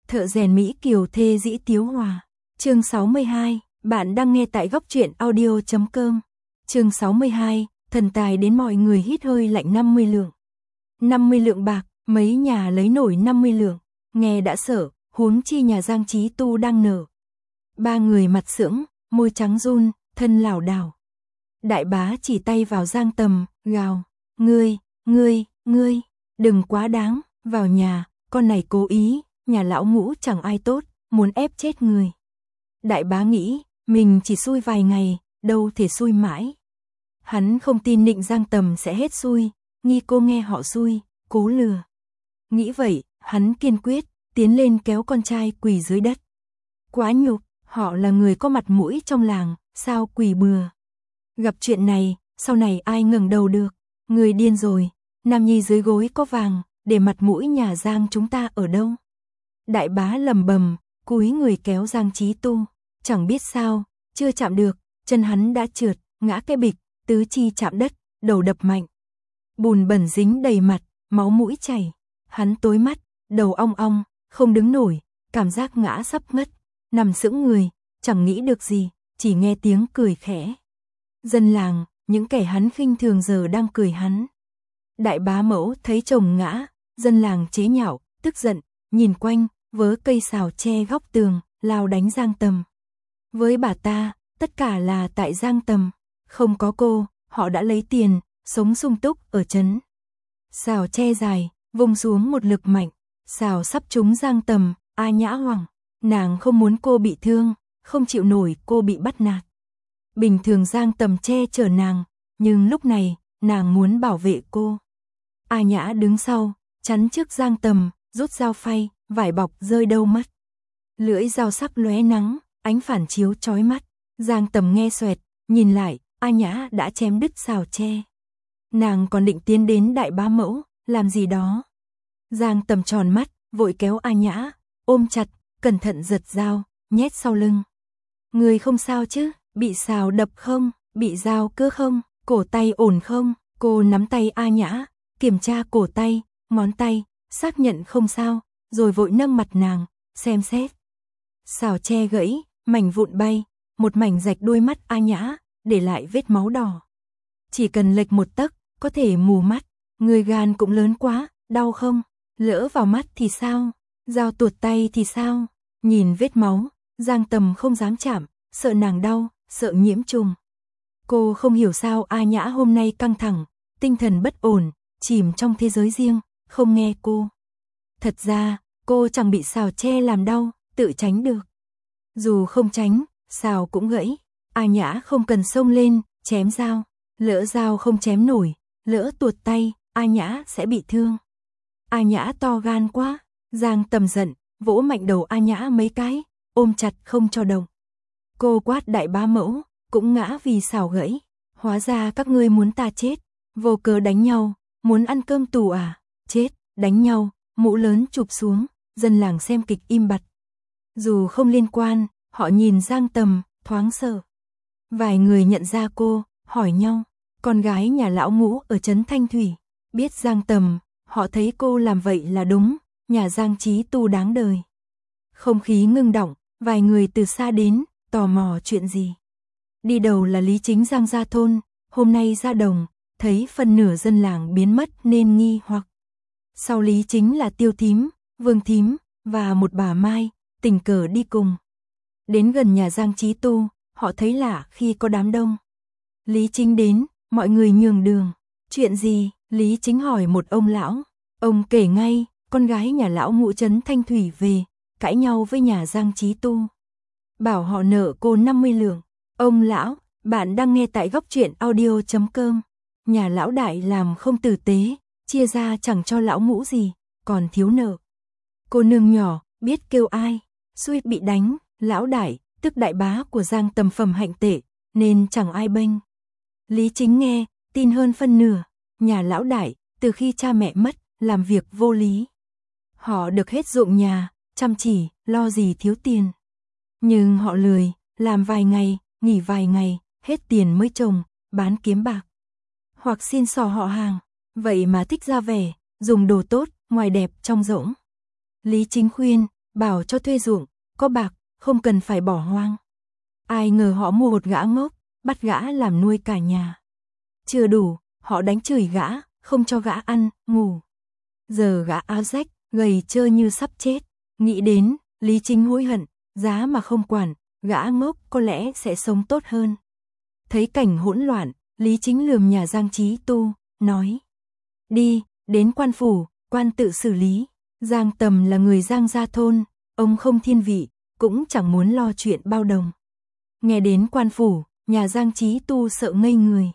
Thợ rèn Mỹ Kiều thê dĩ Tiếu Hòa. Chương 62, bạn đang nghe tại góc truyện audio.com. Chương 62, thần tài đến mọi người hít hơi lạnh 50 lượng. 50 lượng bạc, mấy nhà lấy nổi 50 lượng, nghe đã sợ, huống chi nhà Giang Chí Tu đang nở. Ba người mặt sững, môi trắng run, thân lảo đảo. Đại bá chỉ tay vào Giang Tầm, gào, ngươi, đừng quá đáng, vào nhà, con này cố ý, nhà lão Ngũ chẳng ai tốt, muốn ép chết người. Đại bá nghĩ, mình chỉ xui vài ngày, đâu thể xui mãi. Hắn không tin Nịnh Giang Tầm sẽ hết xui, nghi cô nghe họ xui, cố lừa. Nghĩ vậy, hắn kiên quyết, tiến lên kéo con trai quỳ dưới đất. Quá nhục, họ là người có mặt mũi trong làng, sao quỳ bừa. Gặp chuyện này, sau này ai ngẩng đầu được, người điên rồi, Nam Nhi dưới gối có vàng, để mặt mũi nhà Giang chúng ta ở đâu. Đại bá lầm bầm, cúi người kéo Giang Chí Tu, chẳng biết sao, chưa chạm được, chân hắn đã trượt, ngã cái bịch, tứ chi chạm đất, đầu đập mạnh. Bùn bẩn dính đầy mặt, máu mũi chảy, hắn tối mắt, đầu ong ong, không đứng nổi, cảm giác ngã sắp ngất, nằm sững người, chẳng nghĩ được gì, chỉ nghe tiếng cười khẽ. Dân làng, những kẻ hắn khinh thường giờ đang cười hắn. Đại bá mẫu thấy chồng ngã, dân làng chế nhạo, tức giận, nhìn quanh, vớ cây sào che góc tường, lao đánh Giang Tầm. Với bà ta, tất cả là tại Giang Tầm, không có cô, họ đã lấy tiền, sống sung túc ở trấn. Sào che dài, vung xuống một lực mạnh, sào sắp trúng Giang Tầm, A Nhã hoảng, nàng không muốn cô bị thương, không chịu nổi cô bị bắt nạt. Bình thường Giang Tầm che chở nàng, nhưng lúc này, nàng muốn bảo vệ cô. A Nhã đứng sau, chắn trước Giang Tầm, rút dao phay, vải bọc rơi đâu mất. Lưỡi dao sắc lóe nắng, ánh phản chiếu chói mắt. Giang Tầm nghe xoẹt, nhìn lại, A Nhã đã chém đứt sào tre. Nàng còn định tiến đến đại bá mẫu, làm gì đó. Giang Tầm tròn mắt, vội kéo A Nhã, ôm chặt, cẩn thận giật dao, nhét sau lưng. Người không sao chứ, bị sào đập không, bị dao cưa không, cổ tay ổn không? Cô nắm tay A Nhã, kiểm tra cổ tay, ngón tay, xác nhận không sao, rồi vội nâng mặt nàng, xem xét. Sào tre gãy, mảnh vụn bay, một mảnh rạch đuôi mắt A Nhã, để lại vết máu đỏ. Chỉ cần lệch một tấc, có thể mù mắt. Người gan cũng lớn quá, đau không? Lỡ vào mắt thì sao? Dao tuột tay thì sao? Nhìn vết máu, Giang Tầm không dám chạm, sợ nàng đau, sợ nhiễm trùng. Cô không hiểu sao A Nhã hôm nay căng thẳng, tinh thần bất ổn, chìm trong thế giới riêng, không nghe cô. Thật ra, cô chẳng bị sào tre làm đau, tự tránh được. Dù không tránh, sào cũng gãy. A Nhã không cần xông lên, chém dao. Lỡ dao không chém nổi, lỡ tuột tay, A Nhã sẽ bị thương. A Nhã to gan quá, Giang Tầm giận, vỗ mạnh đầu A Nhã mấy cái, ôm chặt không cho động. Cô quát đại bá mẫu, cũng ngã vì sào gãy. Hóa ra các ngươi muốn ta chết, vô cớ đánh nhau, muốn ăn cơm tù à? Chết, đánh nhau, mũ lớn chụp xuống, dân làng xem kịch im bặt. Dù không liên quan, họ nhìn Giang Tầm, thoáng sợ. Vài người nhận ra cô, hỏi nhau, con gái nhà lão Ngũ ở trấn Thanh Thủy, biết Giang Tầm, họ thấy cô làm vậy là đúng, nhà Giang Chí Tu đáng đời. Không khí ngưng động, vài người từ xa đến, tò mò chuyện gì. Đi đầu là Lý Chính Giang ra thôn, hôm nay ra đồng, thấy phần nửa dân làng biến mất nên nghi hoặc. Sau Lý Chính là Tiêu Thím, Vương Thím, và một bà Mai, tình cờ đi cùng. Đến gần nhà Giang Chí Tu, họ thấy lạ khi có đám đông. Lý Chính đến, mọi người nhường đường. Chuyện gì? Lý Chính hỏi một ông lão. Ông kể ngay, con gái nhà lão Ngũ trấn Thanh Thủy về, cãi nhau với nhà Giang Chí Tu. Bảo họ nợ cô 50 lượng. Ông lão, bạn đang nghe tại góc truyện audio.com. Nhà lão đại làm không tử tế, chia ra chẳng cho lão Ngũ gì, còn thiếu nợ. Cô nương nhỏ, biết kêu ai, suýt bị đánh, lão đại, tức đại bá của Giang Tầm phẩm hạnh tệ, nên chẳng ai bênh. Lý Chính nghe, tin hơn phân nửa, nhà lão đại, từ khi cha mẹ mất, làm việc vô lý. Họ được hết ruộng nhà, chăm chỉ, lo gì thiếu tiền. Nhưng họ lười, làm vài ngày, nghỉ vài ngày, hết tiền mới trồng, bán kiếm bạc. Hoặc xin xỏ họ hàng, vậy mà thích ra vẻ, dùng đồ tốt, ngoài đẹp trong rỗng. Lý Chính khuyên, bảo cho thuê ruộng, có bạc, không cần phải bỏ hoang. Ai ngờ họ mua một gã ngốc, bắt gã làm nuôi cả nhà. Chưa đủ, họ đánh chửi gã, không cho gã ăn, ngủ. Giờ gã áo rách, gầy trơ như sắp chết. Nghĩ đến, Lý Chính hối hận, giá mà không quản, gã ngốc có lẽ sẽ sống tốt hơn. Thấy cảnh hỗn loạn, Lý Chính lườm nhà Giang Chí Tu, nói: đi, đến quan phủ, quan tự xử lý. Giang Tầm là người Giang gia thôn, ông không thiên vị, cũng chẳng muốn lo chuyện bao đồng. Nghe đến quan phủ, nhà Giang Chí Tu sợ ngây người.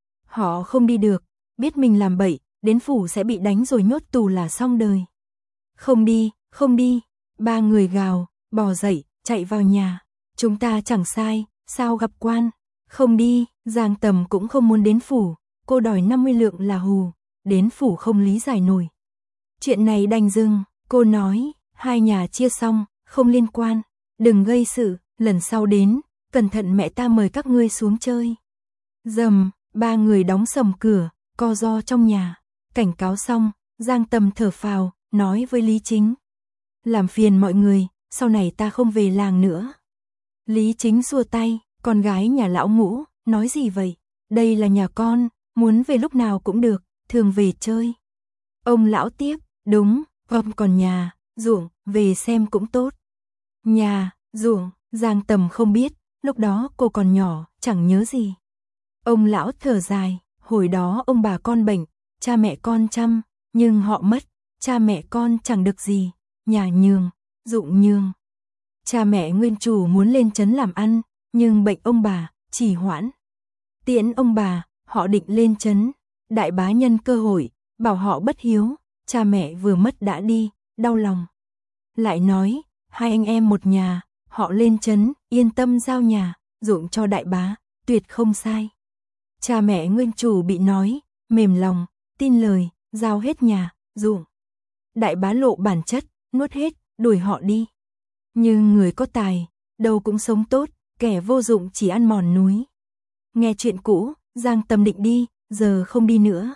Họ không đi được, biết mình làm bậy, đến phủ sẽ bị đánh rồi nhốt tù là xong đời. Không đi, không đi. Ba người gào, bò dậy, chạy vào nhà. Chúng ta chẳng sai, sao gặp quan? Không đi. Giang Tầm cũng không muốn đến phủ, cô đòi 50 lượng là hù, đến phủ không lý giải nổi. Chuyện này đành dừng, cô nói, hai nhà chia xong, không liên quan, đừng gây sự, lần sau đến, cẩn thận mẹ ta mời các ngươi xuống chơi. Dầm, ba người đóng sầm cửa, co ro trong nhà. Cảnh cáo xong, Giang Tầm thở phào, nói với Lý Chính: làm phiền mọi người, sau này ta không về làng nữa. Lý Chính xua tay, con gái nhà lão Ngũ, nói gì vậy? Đây là nhà con, muốn về lúc nào cũng được, thường về chơi. Ông lão tiếp, đúng, còn nhà, ruộng, về xem cũng tốt. Nhà, ruộng, Giang Tầm không biết, lúc đó cô còn nhỏ, chẳng nhớ gì. Ông lão thở dài, hồi đó ông bà con bệnh, cha mẹ con chăm, nhưng họ mất, cha mẹ con chẳng được gì, nhà nhường, ruộng nhường. Cha mẹ nguyên chủ muốn lên trấn làm ăn, nhưng bệnh ông bà, trì hoãn. Tiễn ông bà, họ định lên trấn, đại bá nhân cơ hội, bảo họ bất hiếu, cha mẹ vừa mất đã đi, đau lòng. Lại nói, hai anh em một nhà, họ lên trấn, yên tâm giao nhà, ruộng cho đại bá, tuyệt không sai. Cha mẹ nguyên chủ bị nói, mềm lòng, tin lời, giao hết nhà, ruộng. Đại bá lộ bản chất, nuốt hết, đuổi họ đi. Nhưng người có tài, đâu cũng sống tốt, kẻ vô dụng chỉ ăn mòn núi. Nghe chuyện cũ, Giang Tầm định đi, giờ không đi nữa.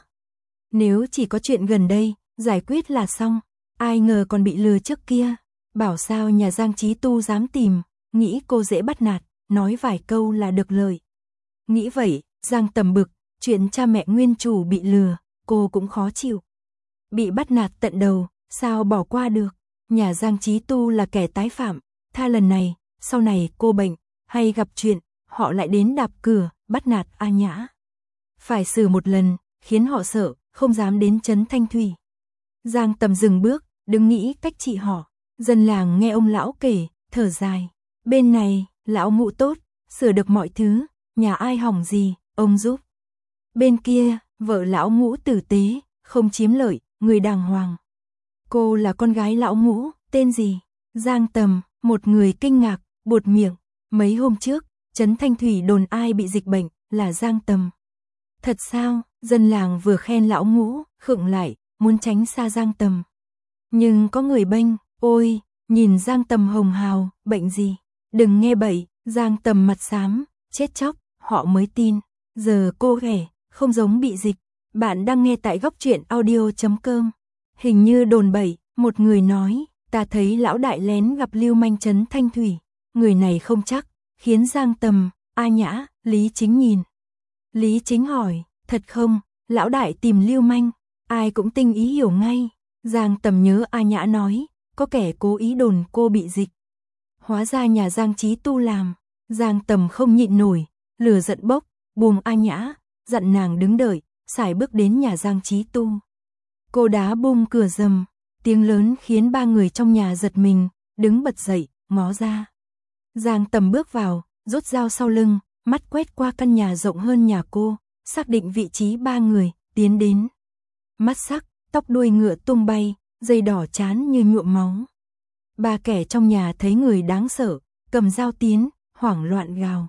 Nếu chỉ có chuyện gần đây, giải quyết là xong, ai ngờ còn bị lừa trước kia. Bảo sao nhà Giang Chí Tu dám tìm, nghĩ cô dễ bắt nạt, nói vài câu là được lợi. Nghĩ vậy, Giang Tầm bực, chuyện cha mẹ nguyên chủ bị lừa, cô cũng khó chịu. Bị bắt nạt tận đầu, sao bỏ qua được. Nhà Giang Chí Tu là kẻ tái phạm, tha lần này, sau này cô bệnh, hay gặp chuyện, họ lại đến đạp cửa, bắt nạt A Nhã. Phải xử một lần, khiến họ sợ, không dám đến trấn Thanh Thủy. Giang Tầm dừng bước, đứng nghĩ cách trị họ. Dân làng nghe ông lão kể, thở dài. Bên này, lão Ngũ tốt, sửa được mọi thứ, nhà ai hỏng gì, ông giúp. Bên kia, vợ lão Ngũ tử tế, không chiếm lợi, người đàng hoàng. Cô là con gái lão Ngũ, tên gì? Giang Tầm, một người kinh ngạc, buột miệng. Mấy hôm trước, trấn Thanh Thủy đồn ai bị dịch bệnh, là Giang Tầm. Thật sao? Dân làng vừa khen lão Ngũ, khựng lại, muốn tránh xa Giang Tầm. Nhưng có người bênh, ôi, nhìn Giang Tầm hồng hào, bệnh gì? Đừng nghe bậy, Giang Tầm mặt xám, chết chóc, họ mới tin. Giờ cô ghẻ, không giống bị dịch. Bạn đang nghe tại góc truyện audio.com. Hình như đồn bậy, một người nói, ta thấy lão đại lén gặp lưu manh trấn Thanh Thủy. Người này không chắc, khiến Giang Tầm, A Nhã, Lý Chính nhìn. Lý Chính hỏi, thật không, lão đại tìm lưu manh, ai cũng tinh ý hiểu ngay. Giang Tầm nhớ A Nhã nói, có kẻ cố ý đồn cô bị dịch. Hóa ra nhà Giang Chí Tu làm. Giang Tầm không nhịn nổi, lửa giận bốc, buông A Nhã, dặn nàng đứng đợi, sải bước đến nhà Giang Chí Tu. Cô đá bung cửa rầm, tiếng lớn khiến ba người trong nhà giật mình, đứng bật dậy, ngó ra. Giang Tầm bước vào, rút dao sau lưng, mắt quét qua căn nhà rộng hơn nhà cô, xác định vị trí ba người, tiến đến. Mắt sắc, tóc đuôi ngựa tung bay, dây đỏ chán như nhuộm máu. Ba kẻ trong nhà thấy người đáng sợ, cầm dao tiến, hoảng loạn gào.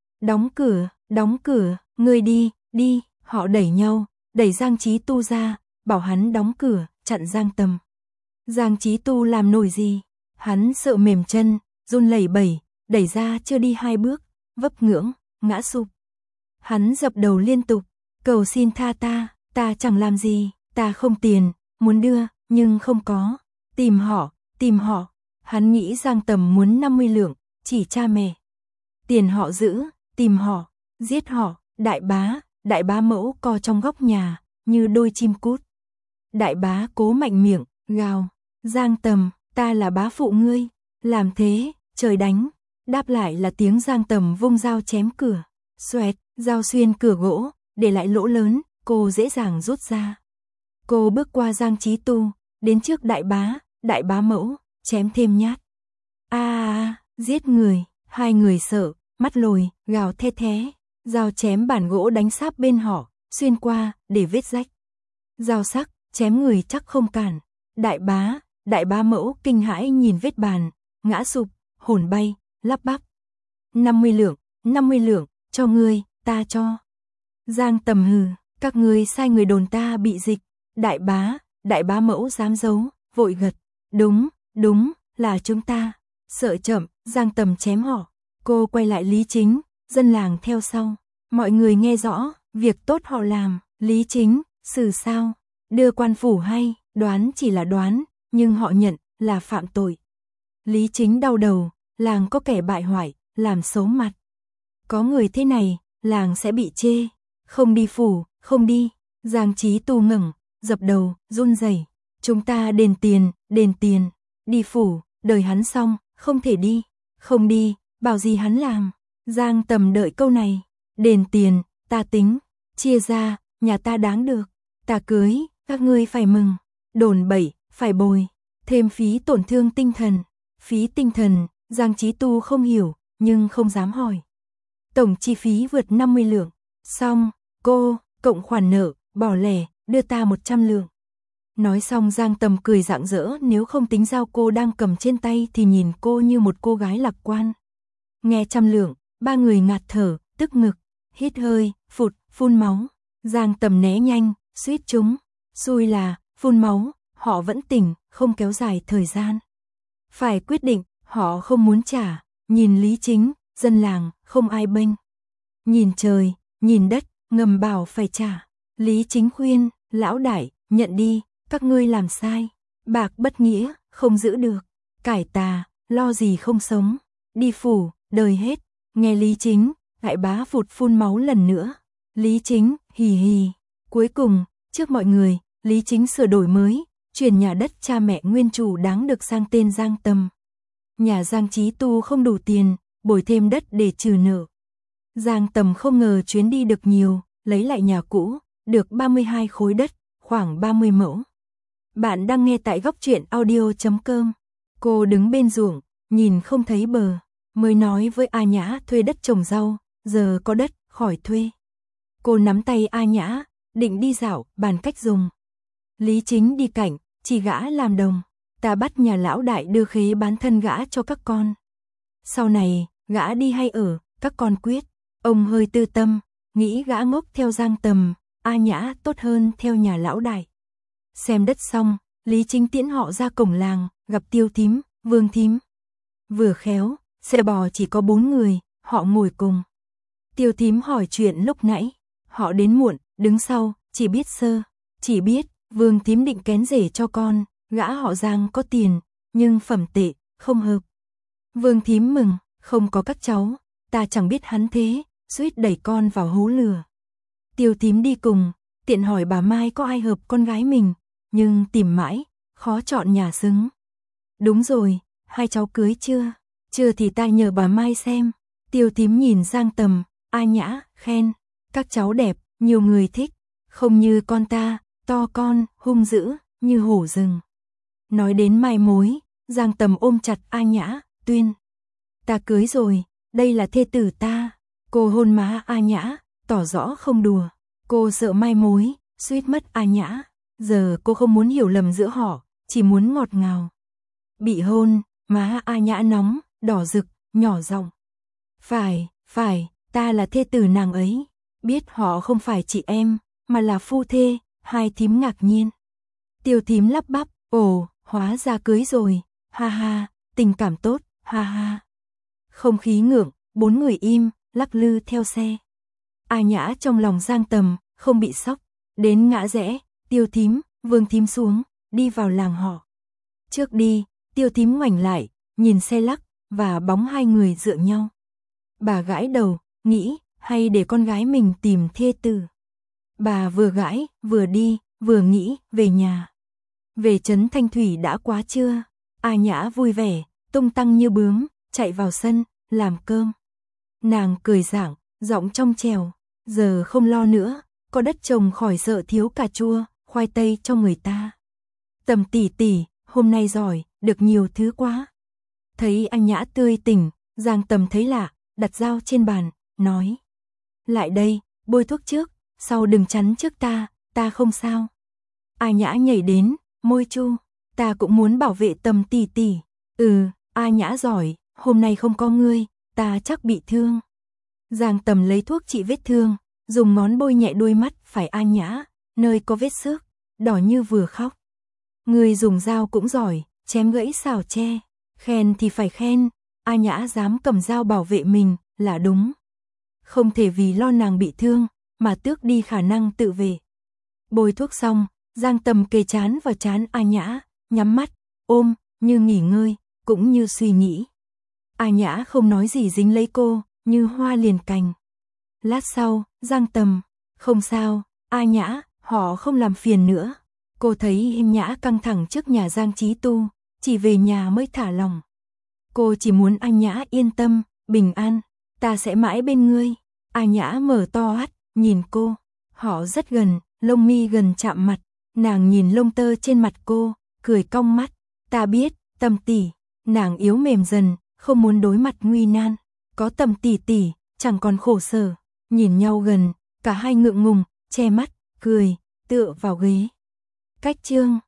Đóng cửa, ngươi đi, đi, họ đẩy nhau, đẩy Giang Chí Tu ra, bảo hắn đóng cửa, chặn Giang Tầm. Giang Chí Tu làm nổi gì, hắn sợ mềm chân, run lẩy bẩy, đẩy ra chưa đi hai bước, vấp ngưỡng, ngã sụp. Hắn dập đầu liên tục, cầu xin tha ta chẳng làm gì, ta không tiền, muốn đưa, nhưng không có, tìm họ. Hắn nghĩ Giang Tầm muốn 50 lượng, chỉ cha mẹ. Tiền họ giữ, tìm họ, giết họ, đại bá mẫu co trong góc nhà, như đôi chim cút. Đại bá cố mạnh miệng, gào, Giang Tầm, ta là bá phụ ngươi, làm thế, trời đánh. Đáp lại là tiếng Giang Tầm vung dao chém cửa, xoẹt, dao xuyên cửa gỗ, để lại lỗ lớn, cô dễ dàng rút ra. Cô bước qua Giang Chí Tu, đến trước đại bá mẫu, chém thêm nhát. Giết người, hai người sợ, mắt lồi, gào the thé, dao chém bản gỗ đánh sáp bên họ, xuyên qua, để vết rách. Dao sắc, chém người chắc không cản. Đại bá mẫu kinh hãi nhìn vết bàn, ngã sụp, hồn bay, lắp bắp. 50 lượng, cho ngươi, ta cho. Giang Tầm hừ, các ngươi sai người đồn ta bị dịch. Đại bá mẫu dám giấu, vội gật. Đúng, là chúng ta. Sợ chậm, Giang Tầm chém họ. Cô quay lại Lý Chính, dân làng theo sau. Mọi người nghe rõ, việc tốt họ làm. Lý Chính, xử sao? Đưa quan phủ hay, đoán chỉ là đoán, nhưng họ nhận là phạm tội. Lý Chính đau đầu, làng có kẻ bại hoại, làm xấu mặt. Có người thế này, làng sẽ bị chê. Không đi phủ, không đi. Giang Chí Tu ngẩng, dập đầu, run rẩy. Chúng ta đền tiền. Đi phủ, đời hắn xong, không thể đi. Không đi, bảo gì hắn làm. Giang Tầm đợi câu này. Đền tiền, ta tính. Chia ra, nhà ta đáng được. Ta cưới, các ngươi phải mừng. Đồn bậy, phải bồi. Thêm phí tổn thương tinh thần. Phí tinh thần, Giang Chí Tu không hiểu, nhưng không dám hỏi. Tổng chi phí vượt 50 lượng. Xong, cô, cộng khoản nợ, bỏ lẻ, đưa ta 100 lượng. Nói xong Giang Tầm cười rạng rỡ, nếu không tính dao cô đang cầm trên tay thì nhìn cô như một cô gái lạc quan. Nghe 100 lượng, ba người ngạt thở, tức ngực, hít hơi, phun máu. Giang Tầm né nhanh, suýt trúng. Xui là, phun máu, họ vẫn tỉnh, không kéo dài thời gian. Phải quyết định, họ không muốn trả. Nhìn Lý Chính, dân làng, không ai bênh. Nhìn trời, nhìn đất, ngầm bảo phải trả. Lý Chính khuyên, lão đại, nhận đi, các ngươi làm sai. Bạc bất nghĩa, không giữ được. Cải tà, lo gì không sống. Đi phủ, đời hết. Nghe Lý Chính, đại bá phun máu lần nữa. Lý Chính, hì hì. Cuối cùng, trước mọi người, Lý Chính sửa đổi mới, chuyển nhà đất cha mẹ nguyên chủ đáng được sang tên Giang Tầm. Nhà Giang Chí Tu không đủ tiền, bồi thêm đất để trừ nợ. Giang Tầm không ngờ chuyến đi được nhiều, lấy lại nhà cũ, được 32 khối đất, khoảng 30 mẫu. Bạn đang nghe tại góc truyện audio.com. Cô đứng bên ruộng, nhìn không thấy bờ, mới nói với A Nhã thuê đất trồng rau, giờ có đất, khỏi thuê. Cô nắm tay A Nhã, định đi dạo, bàn cách dùng. Lý Chính đi cạnh, chỉ gã làm đồng. Ta bắt nhà lão đại đưa khế bán thân gã cho các con. Sau này, gã đi hay ở, các con quyết. Ông hơi tư tâm, nghĩ gã ngốc theo Giang Tầm, A Nhã tốt hơn theo nhà lão đại. Xem đất xong, Lý Chính tiễn họ ra cổng làng, gặp Tiêu Thím, Vương Thím. Vừa khéo, xe bò chỉ có 4 người, họ ngồi cùng. Tiêu Thím hỏi chuyện lúc nãy, họ đến muộn, đứng sau, chỉ biết Vương Thím định kén rể cho con, gã họ Giang có tiền, nhưng phẩm tệ, không hợp. Vương Thím mừng, không có các cháu, ta chẳng biết hắn thế, suýt đẩy con vào hố lửa. Tiêu Thím đi cùng, tiện hỏi bà Mai có ai hợp con gái mình, nhưng tìm mãi, khó chọn nhà xứng. Đúng rồi, hai cháu cưới chưa? Chưa thì ta nhờ bà Mai xem. Tiêu Thím nhìn Giang Tầm, A Nhã, khen, các cháu đẹp, nhiều người thích, không như con ta, to con, hung dữ, như hổ rừng. Nói đến mai mối, Giang Tầm ôm chặt A Nhã, tuyên. Ta cưới rồi, đây là thê tử ta. Cô hôn má A Nhã, tỏ rõ không đùa. Cô sợ mai mối, suýt mất A Nhã. Giờ cô không muốn hiểu lầm giữa họ, chỉ muốn ngọt ngào. Bị hôn, má A Nhã nóng, đỏ rực, nhỏ giọng. Phải, ta là thê tử nàng ấy. Biết họ không phải chị em, mà là phu thê, hai thím ngạc nhiên. Tiêu Thím lắp bắp, ồ, hóa ra cưới rồi, ha ha, tình cảm tốt, ha ha. Không khí ngượng, 4 người im, lắc lư theo xe. A Nhã trong lòng Giang Tầm, không bị sốc. Đến ngã rẽ, Tiêu Thím, Vương Thím xuống, đi vào làng họ. Trước đi, Tiêu Thím ngoảnh lại, nhìn xe lắc và bóng hai người dựa nhau. Bà gãi đầu, nghĩ hay để con gái mình tìm thê tử. Bà vừa gãi, vừa đi, vừa nghĩ về nhà. Về trấn Thanh Thủy đã quá trưa. A Nhã vui vẻ, tung tăng như bướm, chạy vào sân, làm cơm. Nàng cười rạng, giọng trong trèo, giờ không lo nữa, có đất trồng khỏi sợ thiếu cà chua, khoai tây cho người ta. Tầm tỷ tỷ, hôm nay giỏi, được nhiều thứ quá. Thấy A Nhã tươi tỉnh, Giang Tầm thấy lạ, đặt dao trên bàn, nói. Lại đây, bôi thuốc trước, sau đừng chắn trước ta không sao. A Nhã nhảy đến, môi chu, ta cũng muốn bảo vệ Tầm tỷ tỷ. A Nhã giỏi, hôm nay không có ngươi, ta chắc bị thương. Giang Tầm lấy thuốc trị vết thương, dùng ngón bôi nhẹ đôi mắt phải A Nhã, nơi có vết xước, đỏ như vừa khóc. Ngươi dùng dao cũng giỏi, chém gãy xào tre, khen thì phải khen, A Nhã dám cầm dao bảo vệ mình, là đúng. Không thể vì lo nàng bị thương, mà tước đi khả năng tự vệ. Bôi thuốc xong, Giang Tầm kề trán vào trán A Nhã, nhắm mắt, ôm, như nghỉ ngơi, cũng như suy nghĩ. A Nhã không nói gì dính lấy cô, như hoa liền cành. Lát sau, Giang Tầm, không sao, A Nhã, họ không làm phiền nữa. Cô thấy Em Nhã căng thẳng trước nhà Giang Chí Tu, chỉ về nhà mới thả lòng. Cô chỉ muốn A Nhã yên tâm, bình an, ta sẽ mãi bên ngươi. A Nhã mở to mắt, nhìn cô, họ rất gần, lông mi gần chạm mặt, nàng nhìn lông tơ trên mặt cô, cười cong mắt, ta biết, Tầm tỷ, nàng yếu mềm dần, không muốn đối mặt nguy nan, có Tầm tỷ tỷ, chẳng còn khổ sở, nhìn nhau gần, cả hai ngượng ngùng, che mắt, cười, tựa vào ghế. Cách chương